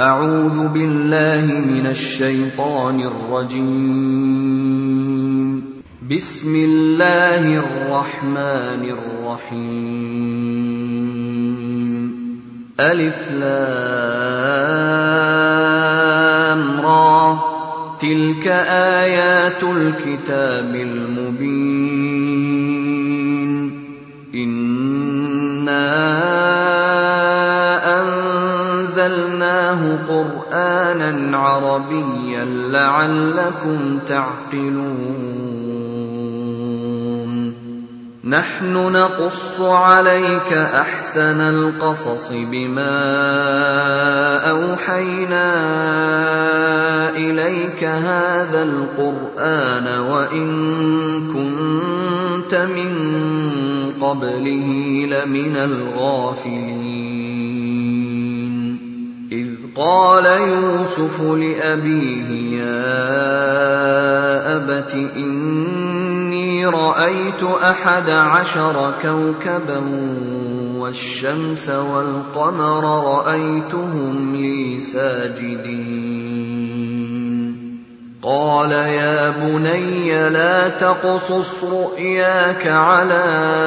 أعوذ بالله من الشيطان الرجيم. بسم الله الرحمن الرحيم. ألف لام را تلك آيات الكتاب المبين. إنا أنزلناه قرآنا عربيا لعلكم تعقلون. نحن نقص عليك أحسن القصص بما أوحينا إليك هذا القرآن وإن كنت من قبله لمن الغافلين. إذ قال يوسف لأبيه يا أبت إني رأيت 11 كوكبا والشمس والقمر رأيتهم لي ساجدين. قال يا بني لا تقصص رؤياك على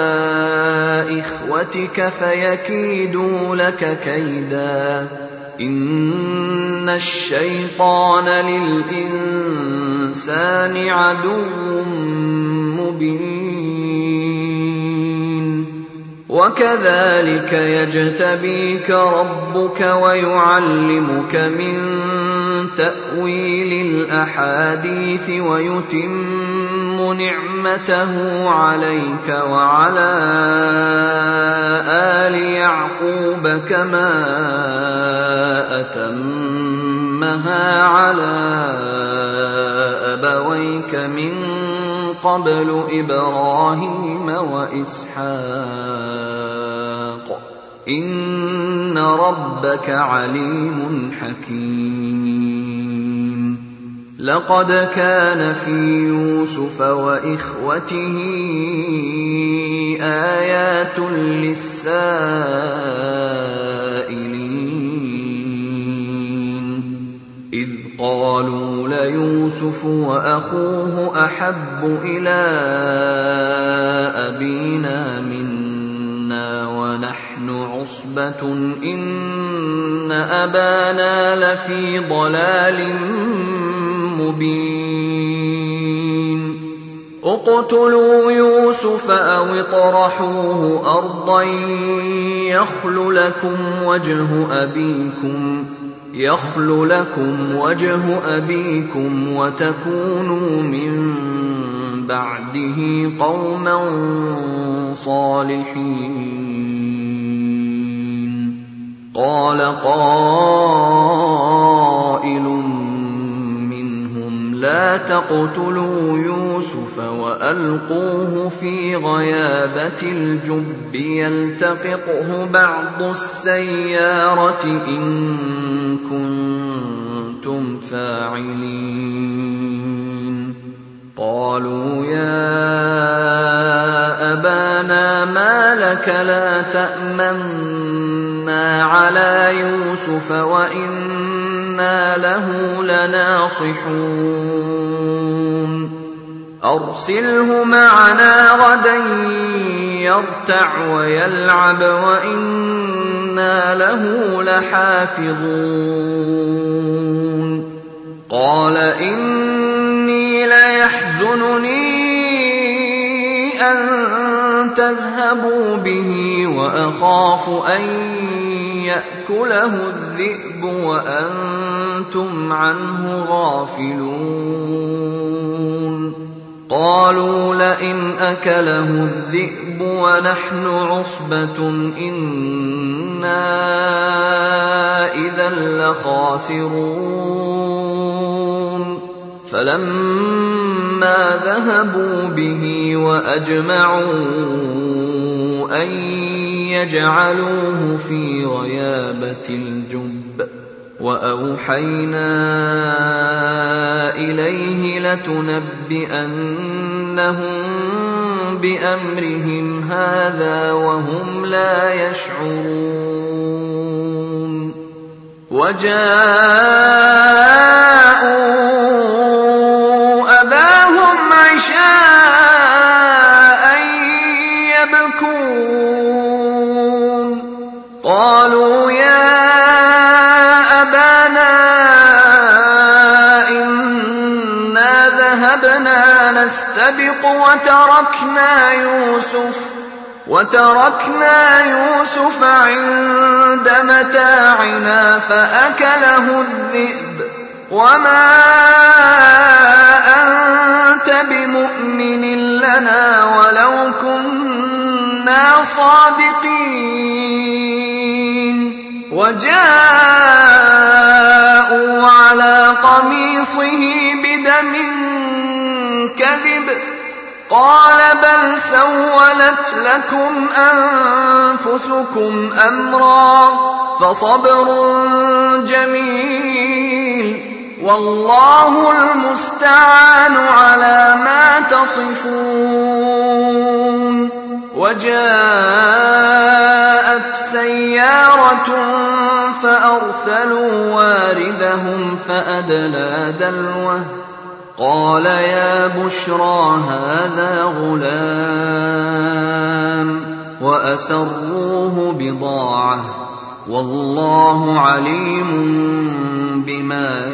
إخوتك فيكيدوا لك كيدا إن الشيطان للإنسان عدو مبين. وكذلك يجتبيك ربك ويعلمك من تأويل الأحاديث ويتم نعمته عليك وعلى آل يعقوب كما أتمها على أبويك من قبل إبراهيم وإسحاق إن ربك عليم حكيم. لقد كان في يوسف وإخوته آيات للسائلين إذ قالوا ليوسف وأخوه أحب إلى أبينا منا ونحن عصبة إن أبانا لفي ضلال مبين. اقتلوا يوسف أو اطرحوه أرضا يخل لكم وجه أبيكم وتكونوا من بعده قوما صالحين. قال قائل منهم لا تقتلوا يوسف وألقوه في غيابة الجب يلتقطه بعض السيارة إن كنتم فاعلين. قالوا يا أبانا ما لك لا تأمنا على يوسف وإنا له لناصحون. أرسله معنا غدا يرتع ويلعب وإنا له لحافظون. قال إني ليحزنني أن تذهبوا به وأخاف أن يأكله الذئب وأنتم عنه غافلون. قالوا لئن أكله الذئب ونحن عصبة إنا إذا لخاسرون. فلما ذهبوا به وأجمعوا أن يجعلوه في غيابة الجب وأوحينا إليه لتنبئنهم بأمرهم هذا وهم لا يشعرون. وجاءوا أباهم عشاء يبكون قالوا يا أبانا إنا ذهبنا نستبق وتركنا يوسف عند متاعنا فأكله الذئب وما أنت بمؤمن لنا ولو كنا صادقين وجاءوا على قميصه بدم كذب قال بل سولت لكم أنفسكم أمرا فصبر جميل والله المستعان على ما تصفون وجاءت سيارة فأرسلوا واردهم فأدلى دلوه قال يا بشرى هذا غلام وأسروه بضاعة والله عليم بما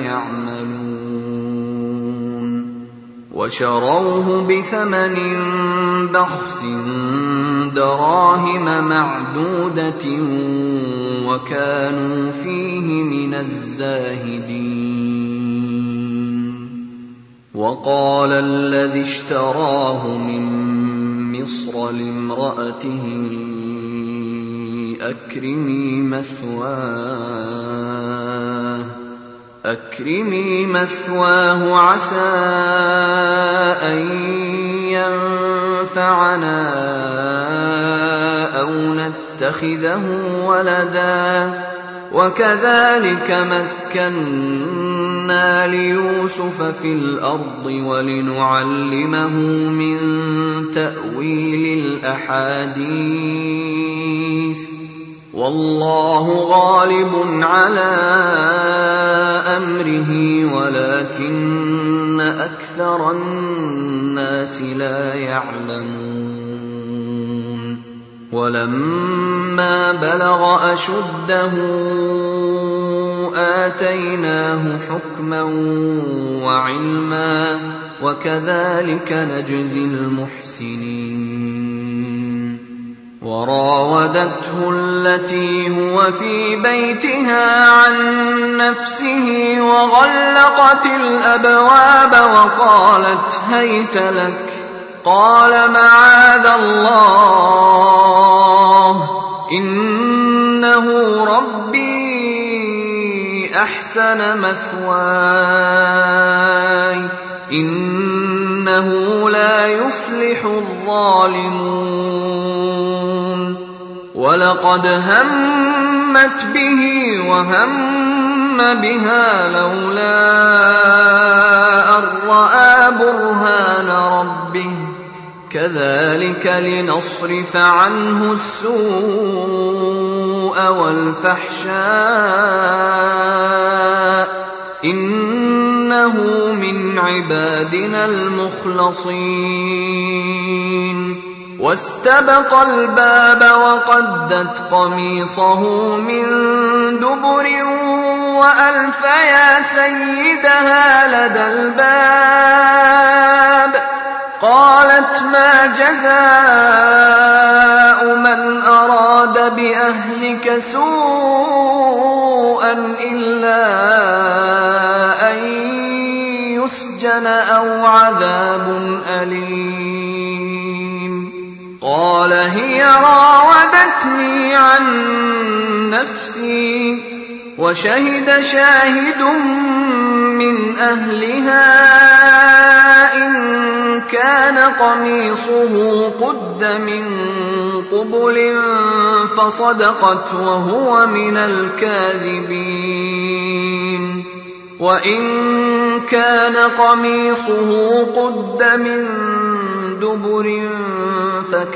يعملون وشروه بثمن بخس دراهم معدودة وكانوا فيه من الزاهدين وقال الذي اشتراه من مصر لامرأته أكرمي مثواه عسى أن ينفعنا أو نتخذه ولدا وكذلك مكنا ليوسف في الأرض ولنعلمه من تأويل الأحاديث والله غالب على أمره ولكن أكثر الناس لا يعلمون ولما بلغ أشده آتيناه حكما وعلما وكذلك نجزي المحسنين وراودته التي هو في بيتها عن نفسه وغلقت الأبواب وقالت هيت لك قال معاذ الله إنه ربي أحسن مثواي إنه لا يفلح الظالمون ولقد همت به وهم بها لولا أن رأى برهان ربه كذلك لنصرف عنه السوء والفحشاء إنه من عبادنا المخلصين واستبق الباب وقدت قميصه من دبر وألف يا سيدها لدى الباب قالت ما جزاء من أراد بأهلك سوءا إلا أن يسجن أو عذاب أليم قال هي راودتني عن نفسي وشهد شاهد من أهلها إن كان قميصه قد من قبل فصدقت وهو من الكاذبين وإن كان قميصه قد من دبر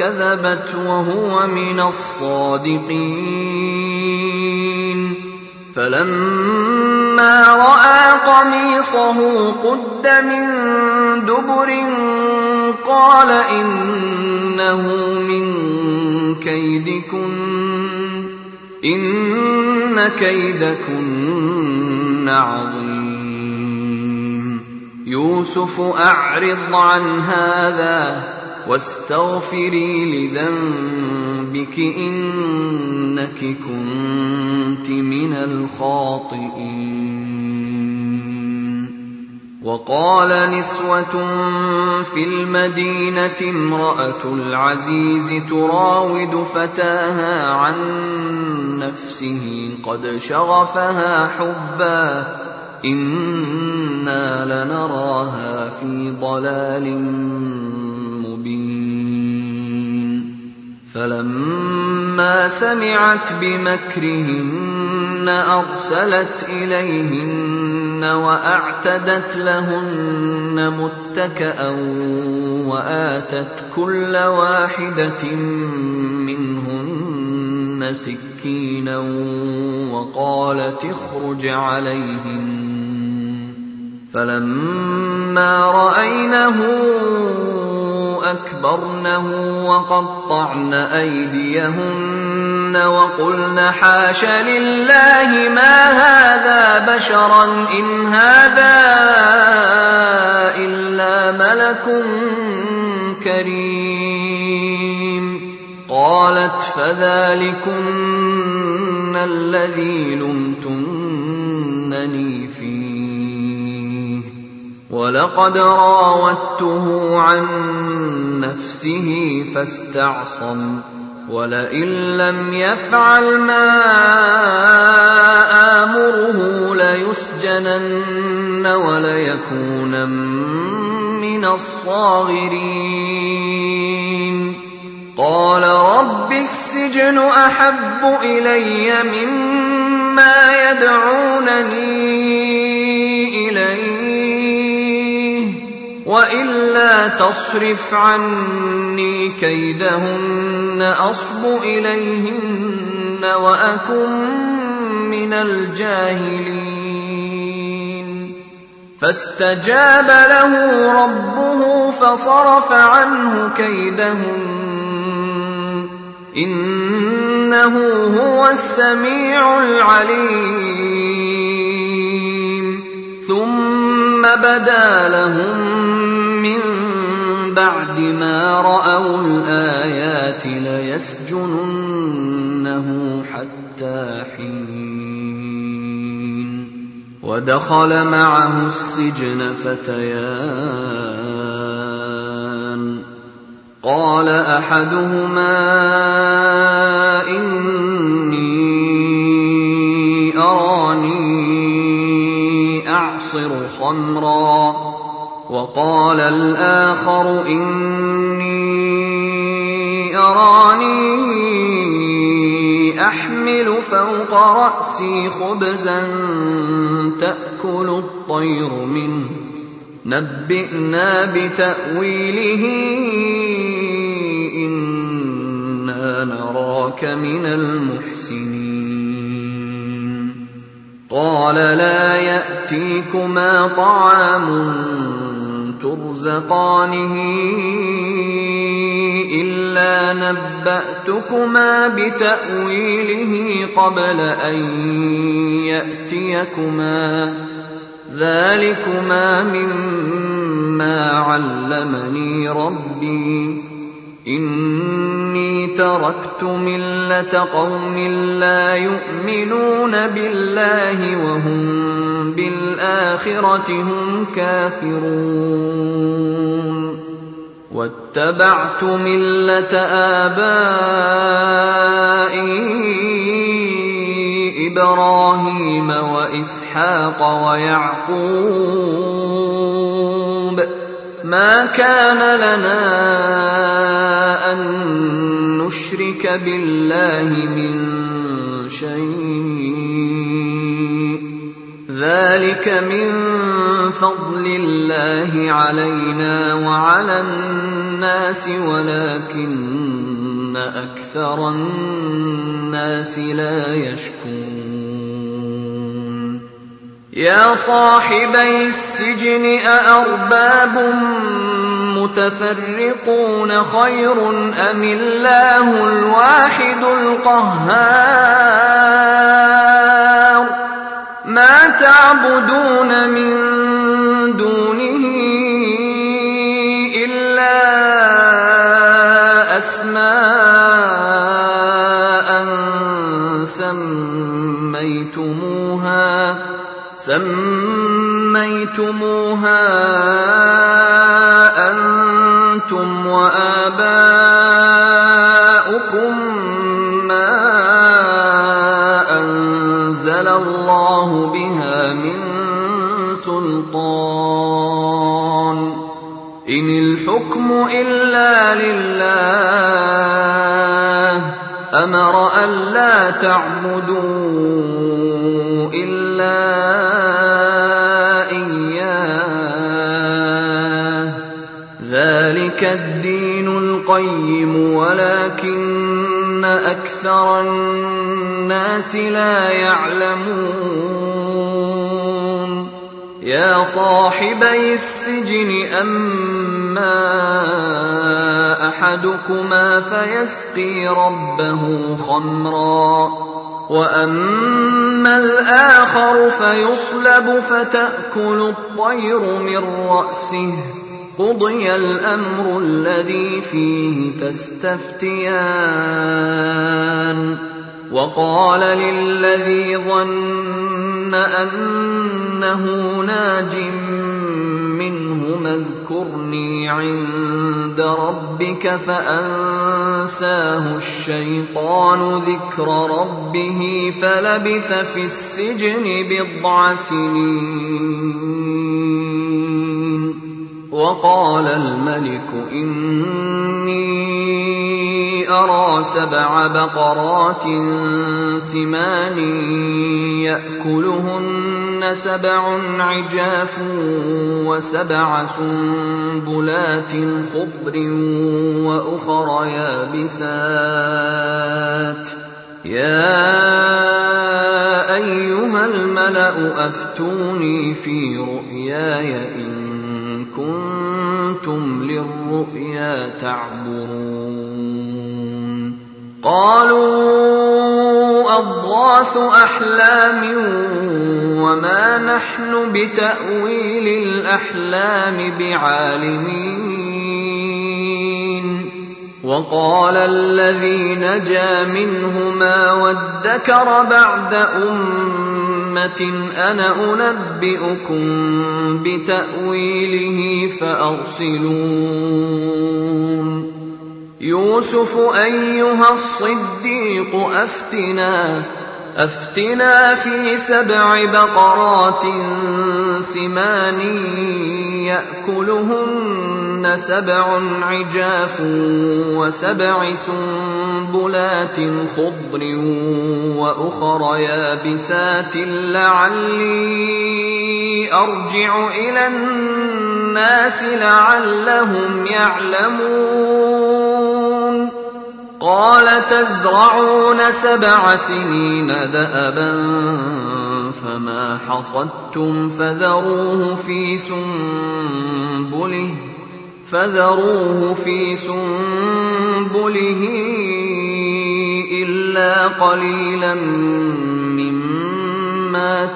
فكذبت وهو من الصادقين فلما رأى قميصه قد من دبر قال إنه من كيدكن إن كيدكن عظيم يوسف أعرض عن هذا واستغفري لذنبك إنك كنت من الخاطئين. وقال نسوة في المدينة امرأة العزيز تراود فتاها عن نفسه قد شغفها حبا إنا لنراها في ضلال مبين. فلما سمعت بمكرهن أرسلت إليهن وأعتدت لهن متكأ وآتت كل واحدة منهن سكينا وقالت اخرج عليهن. فلما رأينه أكبرنه وقطعن أيديهن وقلن حاش لله ما هذا بشرا إن هذا إلا ملك كريم. قالت فذلكن الذي لمتنني فيه ولقد راودته عن نفسه فاستعصم ولئن لم يفعل ما آمره ليسجنن وليكونن من الصاغرين. قال رب السجن أحب إلي مما يدعونني إليه وإلا تصرف عني كيدهن أصب إليهن وأكن من الجاهلين. فاستجاب له ربه فصرف عنه كيدهن إنه هو السميع العليم. ثم بدا لهم من بعد ما رأوا الآيات ليسجننه حتى حين. ودخل معه السجن فتيان قال أحدهما إني أراني أعصر خمرا وقال الآخر إني أراني أحمل فوق رأسي خبزا تأكل الطير منه نبئنا بتأويله إنا نراك من المحسنين. قال لا يأتيكما طعام ترزقانه إلا نبأتكما بتأويله قبل أن يأتيكما ذلكما مما علمني ربي إني تركت ملة قوم لا يؤمنون بالله وهم بالآخرة هم كافرون واتبعت ملة آبائي إبراهيم وإسحاق ويعقوب ما كان لنا أن نشرك بالله من شيء ذلك من فضل الله علينا وعلى الناس ولكن أكثر الناس لا يشكرون. يا صاحبي السجن أأرباب متفرقون خير أم الله الواحد القهار ما تعبدون من دونه إلا أسماء سميتموها أنتم وآباؤكم ما أنزل الله بها من سلطان إن الحكم إلا لله أمر ألا تعبدوا إلا إياه ذلك الدين القيم ولكن أكثر الناس لا يعلمون يا صاحبي السجن أما أحدكما فيسقي ربه خمرا وأما الآخر فيصلب فتأكل الطير من رأسه قضي الأمر الذي فيه تستفتيان وقال للذي ظن أنه ناج منه اذكرني عند ربك فأنساه الشيطان ذكر ربه فلبث في السجن 10 سنين وقال الملك إني أرى 7 بقرات سمان يأكلهن 7 عجاف و7 سنبلات خضر وأخر يابسات يا أيها الملأ أفتوني في رؤياي إن كنتم للرؤيا تعبرون قالوا أضغاث أحلام وما نحن بتأويل الأحلام بعالمين وقال الذي نجا منهما وادكر بعد أمة أنا أنبئكم بتأويله فأرسلون يوسف أيها الصديق أفتنا في 7 بقرات سمان يأكلهن 7 عجاف و7 سنبلات خضر وأخر يابسات لعلي أرجع إلى الناس لعلهم يعلمون قال تزرعون 7 سنين دأبا فما حصدتم فذروه في سنبله إلا قليلا مما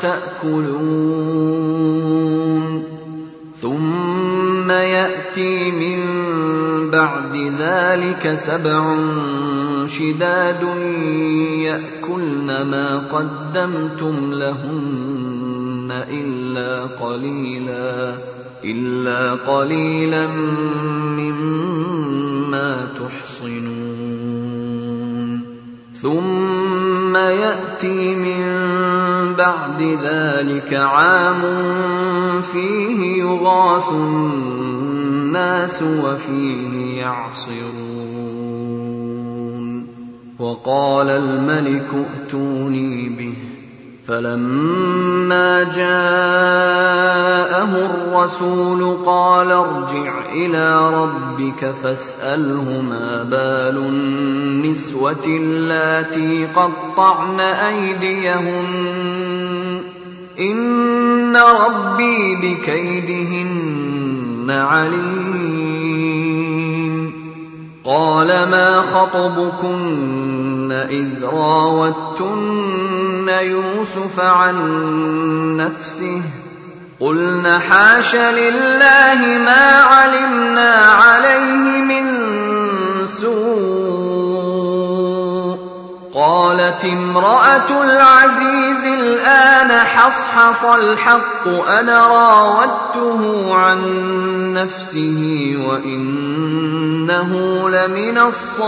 تأكلون ثم يأتي من بعد ذلك 7 شداد يأكلن ما قدمتم لهن إلا قليلا مما تحصنون ثم يأتي من بعد ذلك عام فيه يغاث الناس وفيه يعصرون وقال الملك ائتوني به فلما جاءه الرسول قال ارجع إلى ربك فاسأله ما بال النسوة اللاتي قطعن أيديهن إن إن ربي بكيدهن عليم. قال ما خطبكن إذ راوتن يوسف عن نفسه قلن حاش لله ما علمنا عليه من سوء. قالت امرأة العزيز الآن حصحص الحق أنا راودته عن نفسه وإنه لمن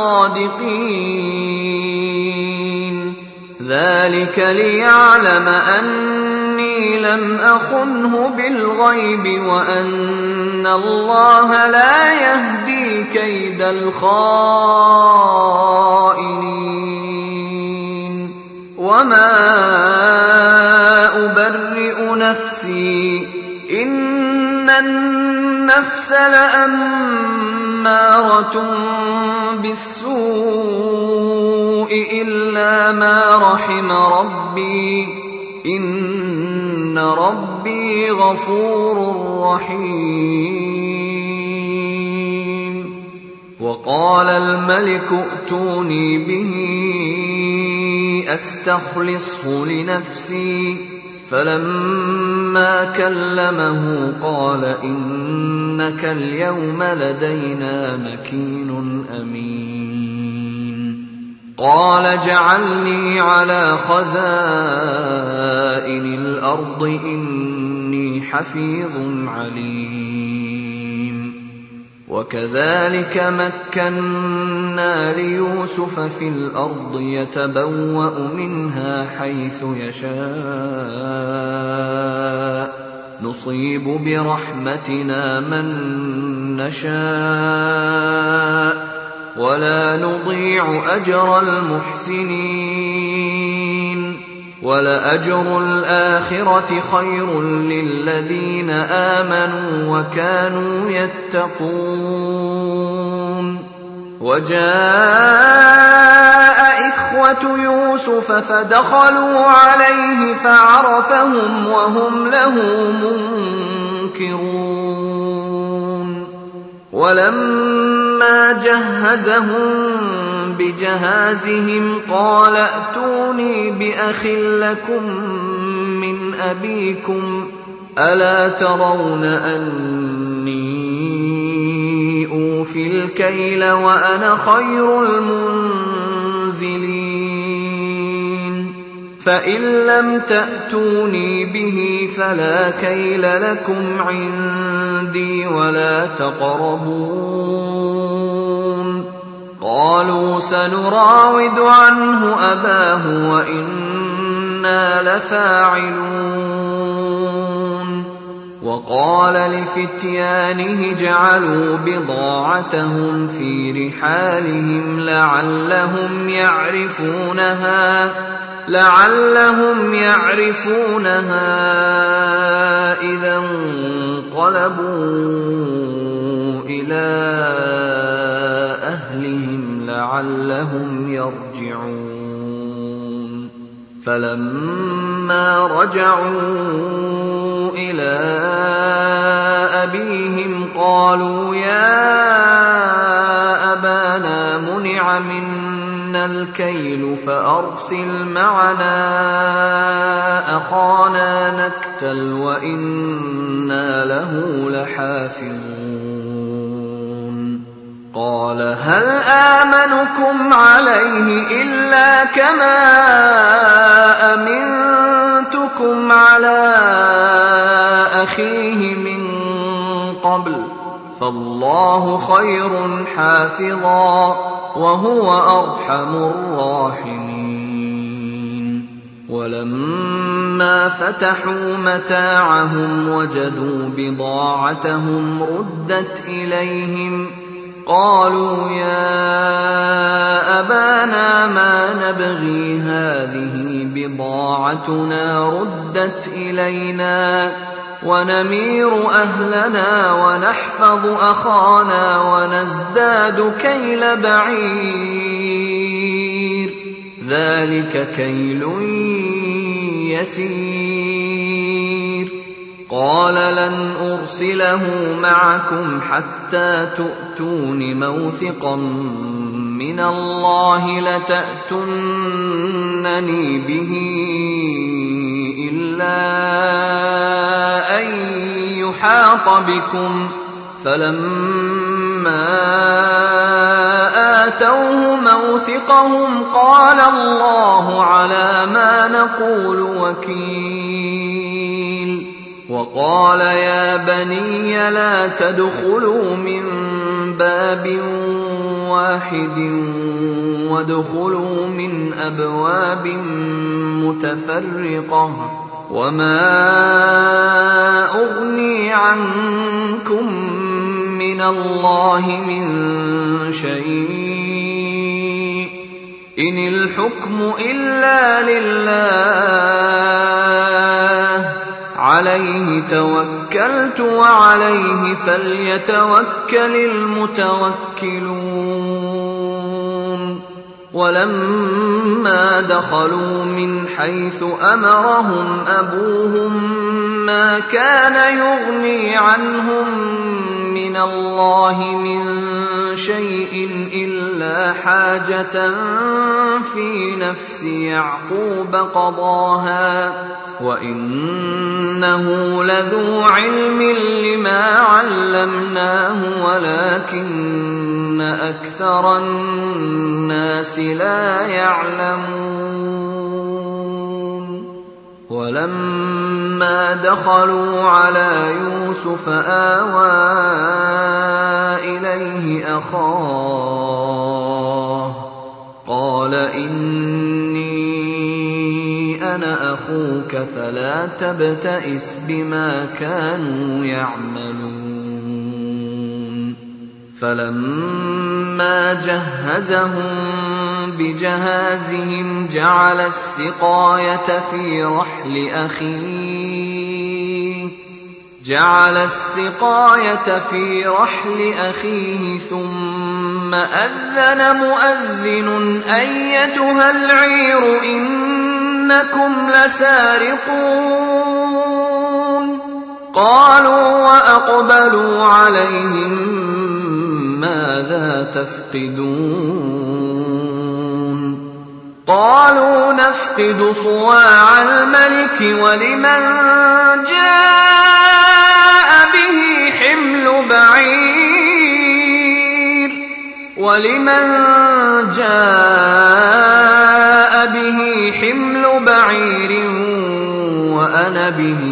الصادقين. ذلك ليعلم أني لم أخنه بالغيب وأن الله لا يهدي كيد الخائنين. وما أبرئ نفسي إن النفس لأمارة بالسوء إلا ما رحم ربي إن ربي غفور رحيم. وقال الملك ائتوني به أستخلصه لنفسي فلما كلمه قال إنك اليوم لدينا مكين أمين. قال اجعلني على خزائن الأرض إني حفيظ عليم. وكذلك مكنا ليوسف في الأرض يتبوأ منها حيث يشاء نصيب برحمتنا من نشاء ولا نضيع أجر المحسنين. ولأجر الآخرة خير للذين آمنوا وكانوا يتقون. وجاء إخوة يوسف فدخلوا عليه فعرفهم وهم له منكرون. ولما جهزهم بجهازهم قال ائتوني بأخ لكم من أبيكم ألا ترون أني أوفي الكيل وأنا خير المنزلين. فإن لم تأتوني به فلا كيل لكم عندي ولا تقربون. قالوا سنراود عنه أباه وإنا لفاعلون. وقال لفتيانه اجعلوا بضاعتهم في رحالهم لعلهم يعرفونها إذا انقلبوا إلى أهلهم لعلهم يرجعون. فلما رجعوا إلى أبيهم قالوا يا أبانا منع منا الكيل فأرسل معنا أخانا نكتل وإنا له لحافظون. قال هل آمنكم عليه إلا كما أمنتكم على أخيه من قبل فالله خير حافظا وهو أرحم الراحمين. ولما فتحوا متاعهم وجدوا بضاعتهم ردت إليهم قالوا يا أبانا ما نبغي هذه بضاعتنا ردت إلينا ونمير أهلنا ونحفظ أخانا ونزداد كيل بعير ذلك كيل يسير. قال لن أرسله معكم حتى تؤتون موثقا من الله لتأتونني به إلا أن يحاط بكم. فلما آتوه موثقهم قال الله على ما نقول وكيل. وقال يا بني لا تدخلوا من باب واحد وادخلوا من أبواب متفرقة وما أغني عنكم من الله من شيء إن الحكم إلا لله عليه توكلت وعليه فليتوكل المتوكلون. ولما دخلوا من حيث أمرهم أبوهم ما كان يغني عنهم من الله من شيء إلا حاجة في نفس يعقوب قضاها وإنه لذو علم لما علمناه ولكن أكثر الناس لا يعلمون. ولما دخلوا على يوسف آوى إليه أخاه قال إني أنا أخوك فلا تبتئس بما كانوا يعملون. فلما جهزهم بجهازهم جعل السقاية في رحل أخيه ثم أذن مؤذن أيتها العير إنكم لسارقون. قالوا وأقبلوا عليهم ماذا تفقدون؟ قالوا نفقد صواع الملك ولمن جاء به حمل بعير وأنا به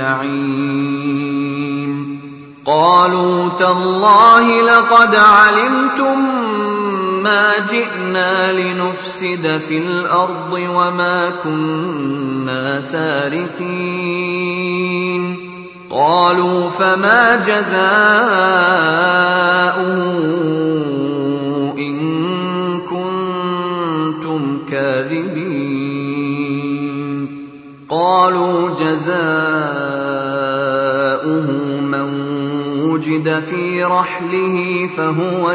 زعيم. قالوا تالله لقد علمتم ما جئنا لنفسد في الأرض وما كنا سارقين. قالوا فما جزاؤه إن كنتم كاذبين؟ قالوا جزاؤه من وجد في رحله فهو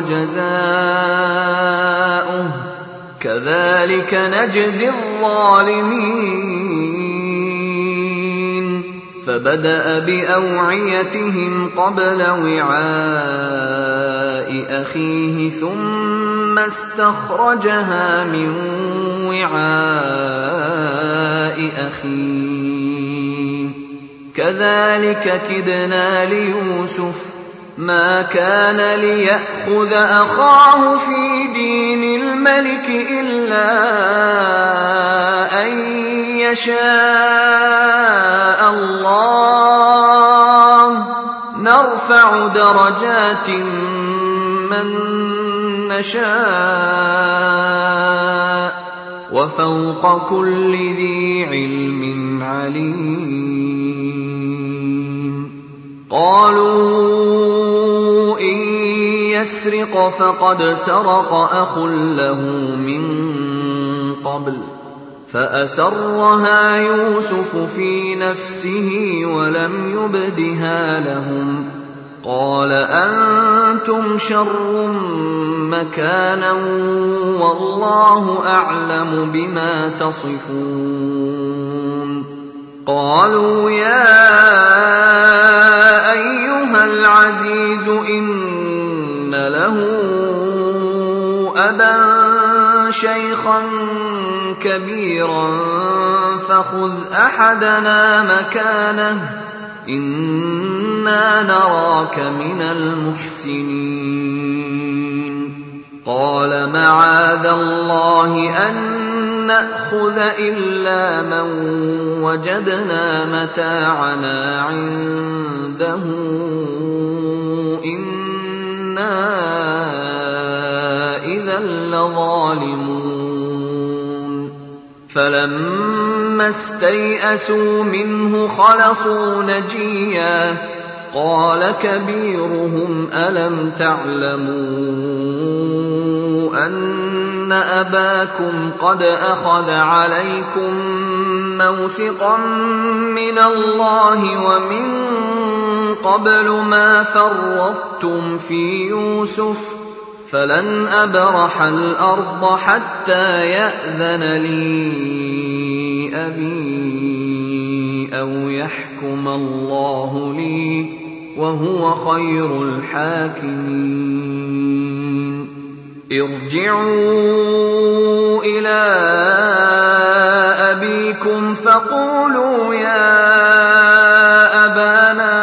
جزاؤه كذلك نجزي الظالمين. فبدأ بأوعيتهم قبل وعاء أخيه ثم استخرجها من وعاء أخيه كذلك كدنا ليوسف ما كان ليأخذ أخاه في دين الملك إلا أن يشاء الله نرفع درجات من نشاء وفوق كل ذي علم عليم. قالوا إن يسرق فقد سرق أخ له من قبل فأسرها يوسف في نفسه ولم يبدها لهم. قال أنتم شر مكانا والله أعلم بما تصفون. قالوا يا شيخا كبيرا فخذ أحدنا مكانه إنا نراك من المحسنين قال معاذ الله أن نأخذ إلا من وجدنا متاعنا عنده إنا إذا لظالمون فلما استيئسوا منه خلصوا نجيا قال كبيرهم ألم تعلموا أن أباكم قد أخذ عليكم موثقا من الله ومن قبل ما فرطتم في يوسف فلن أبرح الأرض حتى يأذن لي أبي أو يحكم الله لي وهو خير الحاكمين ارجعوا إلى أبيكم فقولوا يا أبانا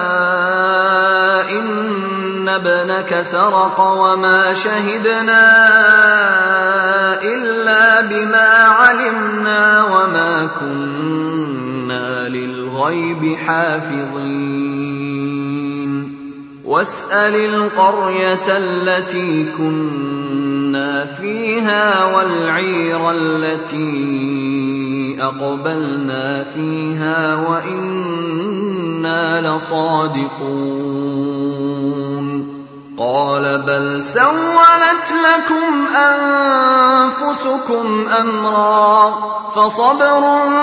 إن ابنك سرق وما شهدنا إلا بما علمنا وما كنا للغيب حافظين واسأل القرية التي كنا فيها والعير التي أقبلنا فيها وإنا لصادقون قال بل سولت لكم أنفسكم أمرا فصبر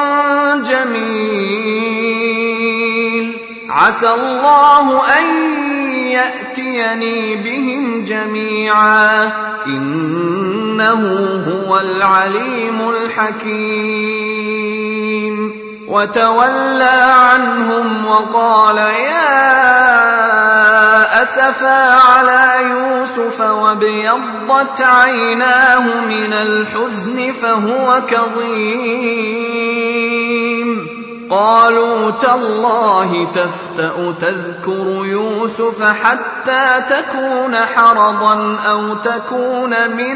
جميل عسى الله أن يأتيني بهم جميعا إنه هو العليم الحكيم وتولى عنهم وقال يا أسفا على يوسف وابيضت عيناه من الحزن فهو كظيم قالوا تالله تفتأ تذكر يوسف حتى تكون حرضا أو تكون من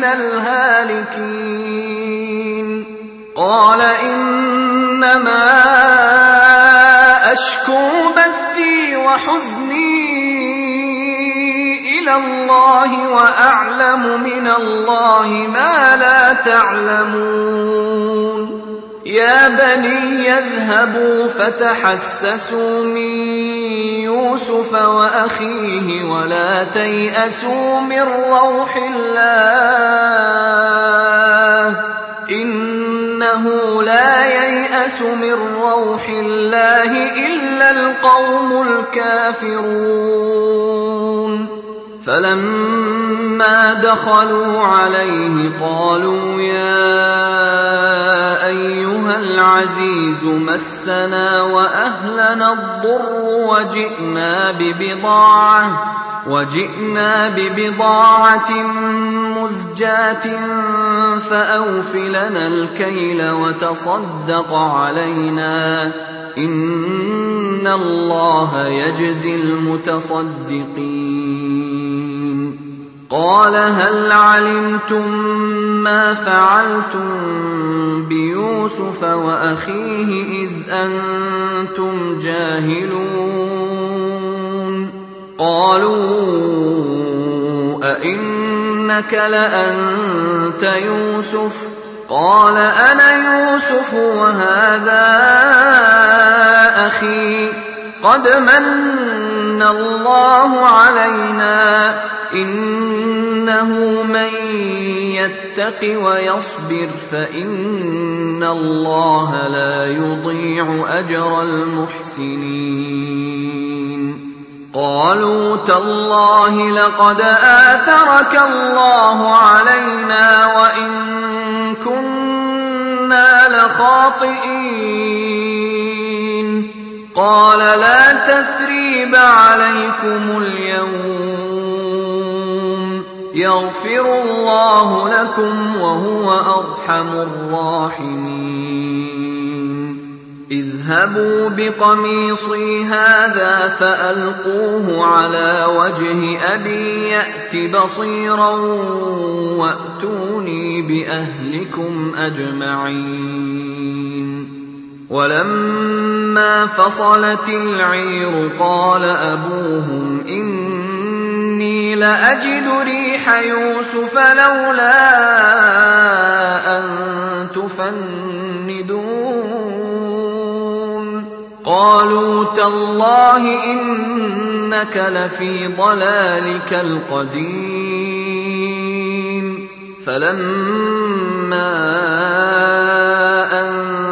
الهالكين قال إنما أشكو بثي وحزني إلى الله وأعلم من الله ما لا تعلمون يا بني يذهبوا فتحسسوا من يوسف وأخيه ولا تيأسوا من روح الله إنه لا ييأس من روح الله إلا القوم الكافرون فلما دخلوا عليه قالوا يا أيها العزيز مسنا وأهلنا الضر وجئنا ببضاعة مزجاة فأوف لنا الكيل وتصدق علينا إن الله يجزي المتصدقين قال هل علمتم ما فعلتم بيوسف وأخيه إذ أنتم جاهلون قالوا أئنك لأنت يوسف قال أنا يوسف وهذا أخي قد من الله علينا إنه من يتق ويصبر فإن الله لا يضيع أجر المحسنين قالوا تالله لقد آثرك الله علينا وإن كنا لخاطئين قال لا تثريب عليكم اليوم يغفر الله لكم وهو أرحم الراحمين. اذهبوا بقميصي هذا فألقوه على وجه أبي يأت بصيرا وأتوني بأهلكم أجمعين. ولما فصلت العير قال أبوهم إني لأجد ريح يوسف لولا أن تفندون. قالوا تالله إنك لفي ضلالك القديم. فلما أن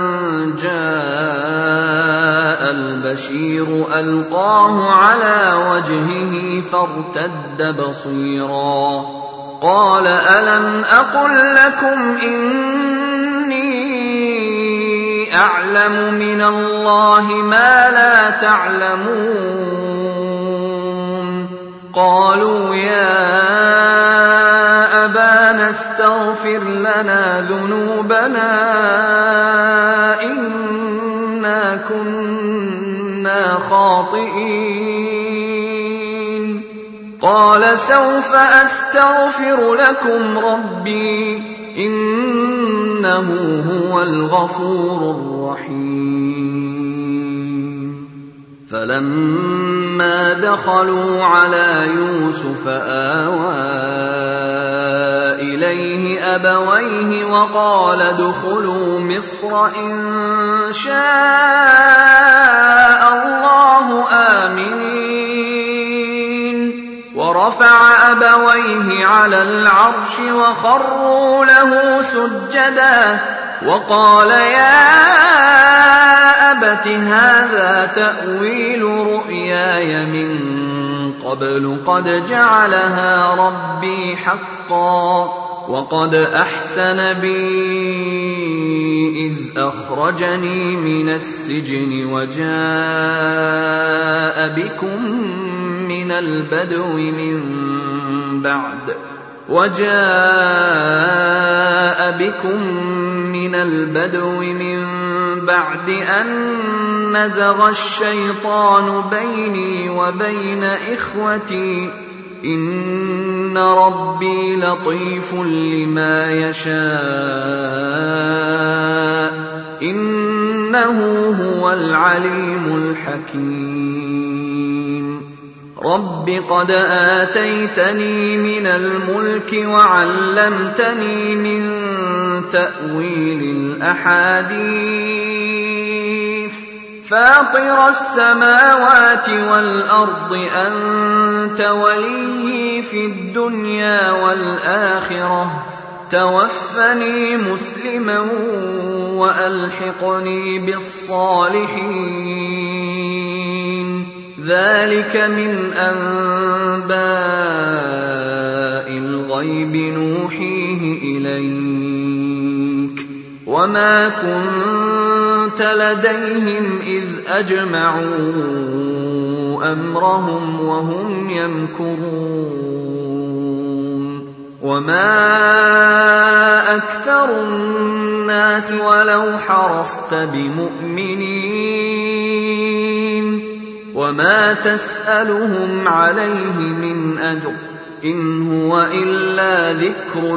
جاء البشير ألقاه على وجهه فارتد بصيرا قال ألم أقل لكم إني أعلم من الله ما لا تعلمون. قالوا يا أبانا استغفر لنا ذنوبنا إنا كنا خاطئين. قال سوف أستغفر لكم ربي إنه هو الغفور الرحيم. فلما دخلوا على يوسف آوى إليه أبويه وقال ادخلوا مصر إن شاء الله آمنين. ورفع أبويه على العرش وخروا له سجدا وقال يا أبت هذا تأويل رؤياي من قبل قد جعلها ربي حقا وقد أحسن بي إذ أخرجني من السجن وجاء بكم من البدو من بعد أن نزغ الشيطان بيني وبين إخوتي إن ربي لطيف لما يشاء إنه هو العليم الحكيم. رب قد آتيتني من الملك وعلمتني من تأويل الأحاديث فاطر السماوات والأرض أنت وليي في الدنيا والآخرة توفني مسلما وألحقني بالصالحين. ذلك من أنباء الغيب نوحيه إليك وما كنت لديهم إذ أجمعوا أمرهم وهم يمكرون. وما أكثر الناس ولو حرصت بمؤمنين وما تسألهم عليه من أجر إن هو إلا ذكر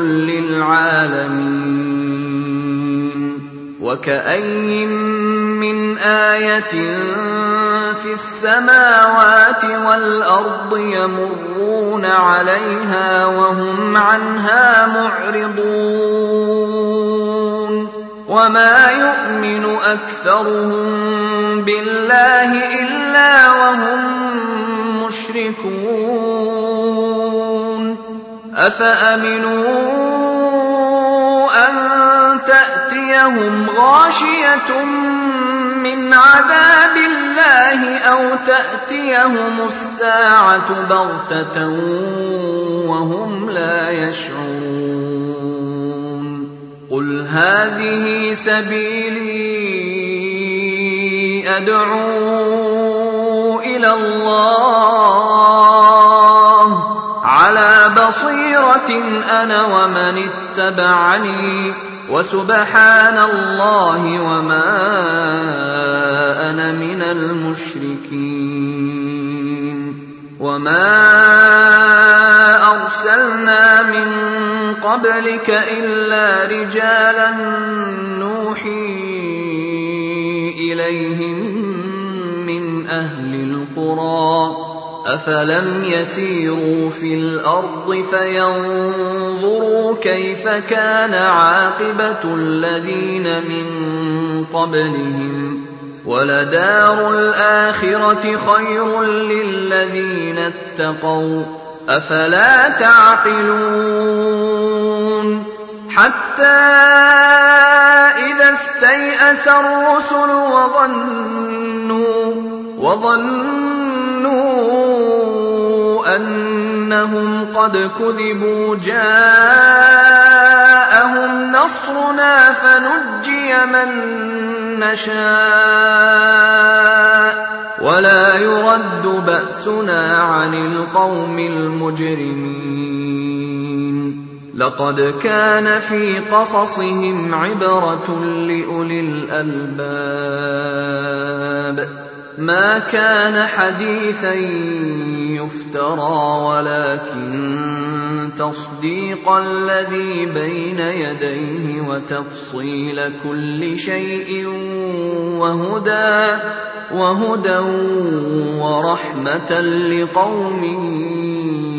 للعالمين. وكأين من آية في السماوات والأرض يمرون عليها وهم عنها معرضون وما يؤمن أكثرهم بالله إلا وهم مشركون. أفأمنوا أن تأتيهم غاشية من عذاب الله أو تأتيهم الساعة بغتة وهم لا يشعرون. قل هذه سبيلي أدعو إلى الله على بصيرة بَصِيرَةٍ أَنَا وَمَنِ اتَّبَعَنِي وَسُبْحَانَ اللَّهِ وَمَا أَنَا مِنَ الْمُشْرِكِينَ. وَمَا أَرْسَلْنَا مِن قَبْلِكَ إِلَّا رِجَالًا نُّوحِي إِلَيْهِم مِّنْ أَهْلِ الْقُرَىٰ. أَفَلَمْ يَسِيرُوا فِي الْأَرْضِ فَيَنظُرُوا كَيْفَ كَانَ عَاقِبَةُ الَّذِينَ مِن قَبْلِهِمْ ۚ وَلَدَارُ الْآخِرَةِ خَيْرٌ لِّلَّذِينَ اتَّقَوْا ۗ أَفَلَا تَعْقِلُونَ. حَتَّىٰ إِذَا اسْتَيْأَسَ الرُّسُلُ وَظَنُّوا أَنَّهُمْ قَدْ كُذِبُوا جَاءَهُمْ نَصْرُنَا فَنُجِّيَ مَن نَّشَاءُ وَلَا يُرَدُّ بَأْسُنَا عَنِ الْقَوْمِ الْمُجْرِمِينَ. لَقَدْ كَانَ فِي قَصَصِهِمْ عِبْرَةٌ لِّأُولِي الْأَلْبَابِ. مَا كَانَ حَدِيثًا يُفْتَرَىٰ وَلَٰكِن تَصْدِيقَ الَّذِي بَيْنَ يَدَيْهِ وَتَفْصِيلَ كُلِّ شَيْءٍ وَهُدًى وَرَحْمَةً لِّقَوْمٍ